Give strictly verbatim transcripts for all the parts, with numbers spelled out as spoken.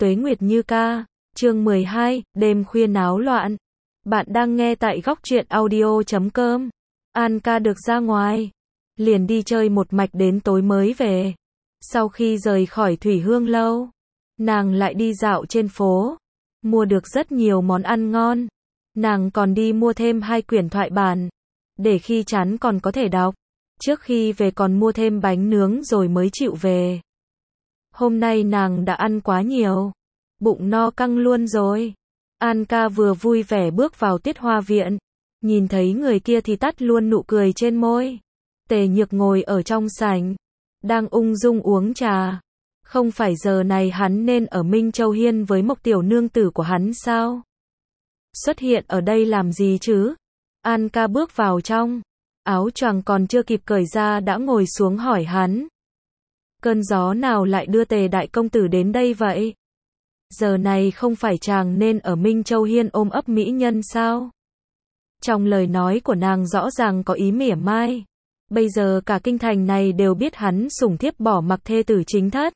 Tuế Nguyệt Như ca, chương mười hai, đêm khuya náo loạn. Bạn đang nghe tại góc truyện audio chấm com. An ca được ra ngoài, liền đi chơi một mạch đến tối mới về. Sau khi rời khỏi Thủy Hương lâu, nàng lại đi dạo trên phố, mua được rất nhiều món ăn ngon. Nàng còn đi mua thêm hai quyển thoại bản, để khi chán còn có thể đọc. Trước khi về còn mua thêm bánh nướng rồi mới chịu về. Hôm nay nàng đã ăn quá nhiều, bụng no căng luôn rồi. An ca vừa vui vẻ bước vào Tiết Hoa viện, nhìn thấy người kia thì tắt luôn nụ cười trên môi. Tề Nhược ngồi ở trong sảnh, đang ung dung uống trà. Không phải giờ này hắn nên ở Minh Châu Hiên với Mộc tiểu nương tử của hắn sao? Xuất hiện ở đây làm gì chứ? An ca bước vào trong, áo choàng còn chưa kịp cởi ra đã ngồi xuống hỏi hắn. Cơn gió nào lại đưa Tề đại công tử đến đây vậy? Giờ này không phải chàng nên ở Minh Châu Hiên ôm ấp mỹ nhân sao? Trong lời nói của nàng rõ ràng có ý mỉa mai. Bây giờ cả kinh thành này đều biết hắn sủng thiếp bỏ mặc thê tử chính thất,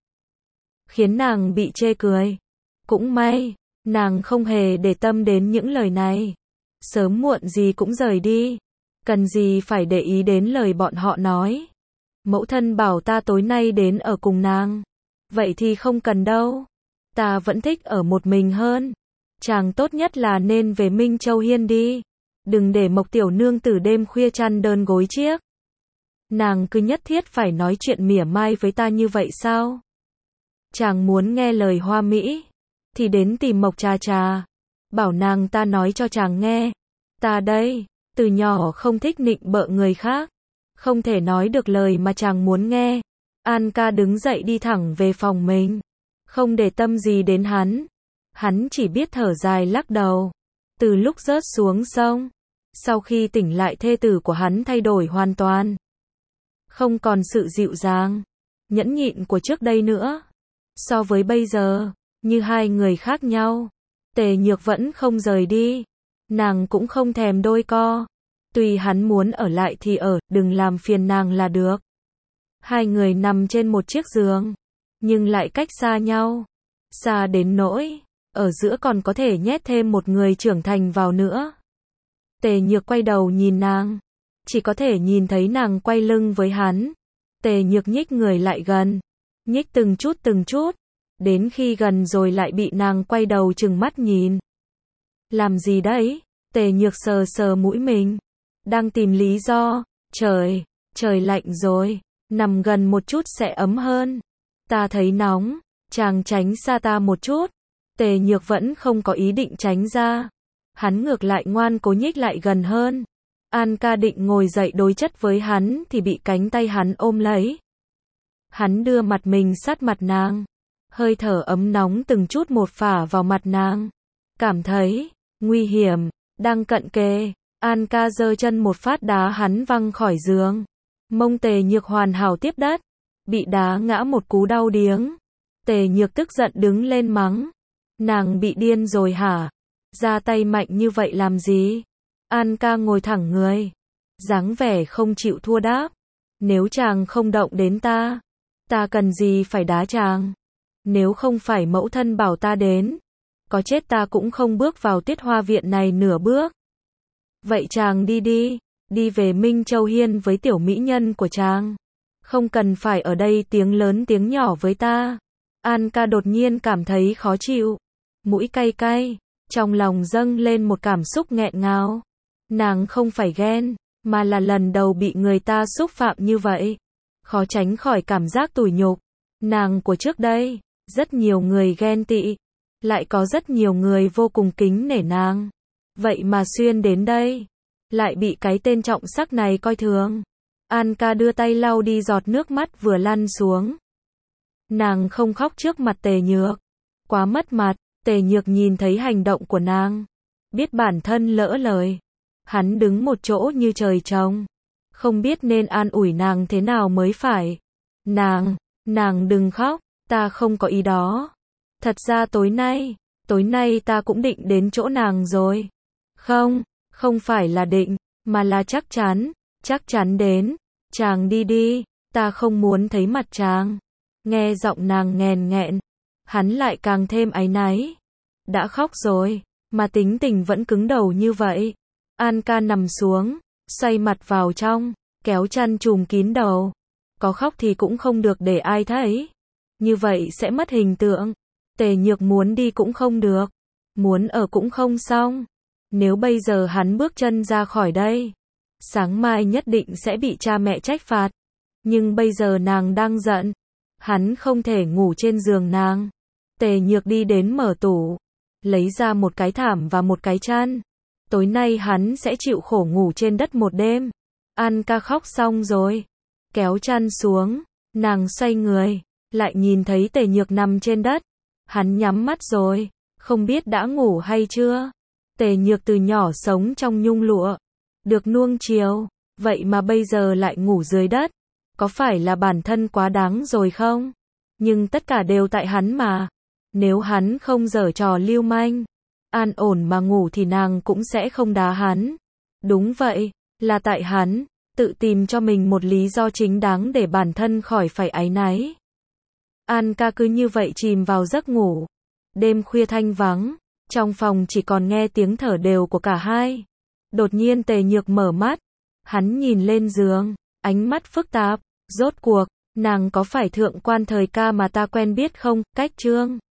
khiến nàng bị chê cười. Cũng may, nàng không hề để tâm đến những lời này. Sớm muộn gì cũng rời đi, cần gì phải để ý đến lời bọn họ nói. Mẫu thân bảo ta tối nay đến ở cùng nàng. Vậy thì không cần đâu. Ta vẫn thích ở một mình hơn. Chàng tốt nhất là nên về Minh Châu Hiên đi. Đừng để Mộc tiểu nương tử đêm khuya chăn đơn gối chiếc. Nàng cứ nhất thiết phải nói chuyện mỉa mai với ta như vậy sao? Chàng muốn nghe lời hoa mỹ, thì đến tìm Mộc trà trà. Bảo nàng ta nói cho chàng nghe. Ta đây, từ nhỏ không thích nịnh bợ người khác. Không thể nói được lời mà chàng muốn nghe. An ca đứng dậy đi thẳng về phòng mình, không để tâm gì đến hắn. Hắn chỉ biết thở dài lắc đầu. Từ lúc rớt xuống sông, sau khi tỉnh lại thê tử của hắn thay đổi hoàn toàn. Không còn sự dịu dàng, nhẫn nhịn của trước đây nữa. So với bây giờ, như hai người khác nhau. Tề Nhược vẫn không rời đi. Nàng cũng không thèm đôi co. Tùy hắn muốn ở lại thì ở, đừng làm phiền nàng là được. Hai người nằm trên một chiếc giường, nhưng lại cách xa nhau. Xa đến nỗi, ở giữa còn có thể nhét thêm một người trưởng thành vào nữa. Tề Nhược quay đầu nhìn nàng, chỉ có thể nhìn thấy nàng quay lưng với hắn. Tề Nhược nhích người lại gần, nhích từng chút từng chút, đến khi gần rồi lại bị nàng quay đầu trừng mắt nhìn. Làm gì đấy? Tề Nhược sờ sờ mũi mình, đang tìm lý do. Trời, trời lạnh rồi, nằm gần một chút sẽ ấm hơn. Ta thấy nóng, chàng tránh xa ta một chút. Tề Nhược vẫn không có ý định tránh ra. Hắn ngược lại ngoan cố nhích lại gần hơn. An ca định ngồi dậy đối chất với hắn thì bị cánh tay hắn ôm lấy. Hắn đưa mặt mình sát mặt nàng. Hơi thở ấm nóng từng chút một phả vào mặt nàng. Cảm thấy nguy hiểm đang cận kề. An ca giơ chân một phát đá hắn văng khỏi giường. Mông Tề Nhược hoàn hảo tiếp đất, bị đá ngã một cú đau điếng. Tề Nhược tức giận đứng lên mắng. Nàng bị điên rồi hả? Ra tay mạnh như vậy làm gì? An ca ngồi thẳng người, dáng vẻ không chịu thua đáp. Nếu chàng không động đến ta, ta cần gì phải đá chàng? Nếu không phải mẫu thân bảo ta đến, có chết ta cũng không bước vào Tiết Hoa viện này nửa bước. Vậy chàng đi đi, đi về Minh Châu Hiên với tiểu mỹ nhân của chàng. Không cần phải ở đây tiếng lớn tiếng nhỏ với ta. An ca đột nhiên cảm thấy khó chịu, mũi cay cay, trong lòng dâng lên một cảm xúc nghẹn ngào. Nàng không phải ghen, mà là lần đầu bị người ta xúc phạm như vậy. Khó tránh khỏi cảm giác tủi nhục. Nàng của trước đây, rất nhiều người ghen tị, lại có rất nhiều người vô cùng kính nể nàng. Vậy mà xuyên đến đây, lại bị cái tên trọng sắc này coi thường. An ca đưa tay lau đi giọt nước mắt vừa lăn xuống. Nàng không khóc trước mặt Tề Nhược, quá mất mặt. Tề Nhược nhìn thấy hành động của nàng, biết bản thân lỡ lời. Hắn đứng một chỗ như trời trồng, không biết nên an ủi nàng thế nào mới phải. Nàng, nàng đừng khóc, ta không có ý đó. Thật ra tối nay, tối nay ta cũng định đến chỗ nàng rồi. Không, không phải là định, mà là chắc chắn, chắc chắn đến. Chàng đi đi, ta không muốn thấy mặt chàng. Nghe giọng nàng nghèn nghẹn, hắn lại càng thêm áy náy. Đã khóc rồi, mà tính tình vẫn cứng đầu như vậy. An ca nằm xuống, xoay mặt vào trong, kéo chăn trùm kín đầu. Có khóc thì cũng không được để ai thấy. Như vậy sẽ mất hình tượng. Tề Nhược muốn đi cũng không được. Muốn ở cũng không xong. Nếu bây giờ hắn bước chân ra khỏi đây, sáng mai nhất định sẽ bị cha mẹ trách phạt. Nhưng bây giờ nàng đang giận. Hắn không thể ngủ trên giường nàng. Tề Nhược đi đến mở tủ, lấy ra một cái thảm và một cái chăn. Tối nay hắn sẽ chịu khổ ngủ trên đất một đêm. An ca khóc xong rồi, kéo chăn xuống, nàng xoay người, lại nhìn thấy Tề Nhược nằm trên đất. Hắn nhắm mắt rồi, không biết đã ngủ hay chưa. Tề Nhược từ nhỏ sống trong nhung lụa, được nuông chiều, vậy mà bây giờ lại ngủ dưới đất. Có phải là bản thân quá đáng rồi không? Nhưng tất cả đều tại hắn mà. Nếu hắn không giở trò lưu manh, an ổn mà ngủ thì nàng cũng sẽ không đá hắn. Đúng vậy, là tại hắn, tự tìm cho mình một lý do chính đáng để bản thân khỏi phải áy náy. An ca cứ như vậy chìm vào giấc ngủ. Đêm khuya thanh vắng, trong phòng chỉ còn nghe tiếng thở đều của cả hai. Đột nhiên Tề Nhược mở mắt, hắn nhìn lên giường, ánh mắt phức tạp. Rốt cuộc, nàng có phải thượng quan thời ca mà ta quen biết không? Cách chương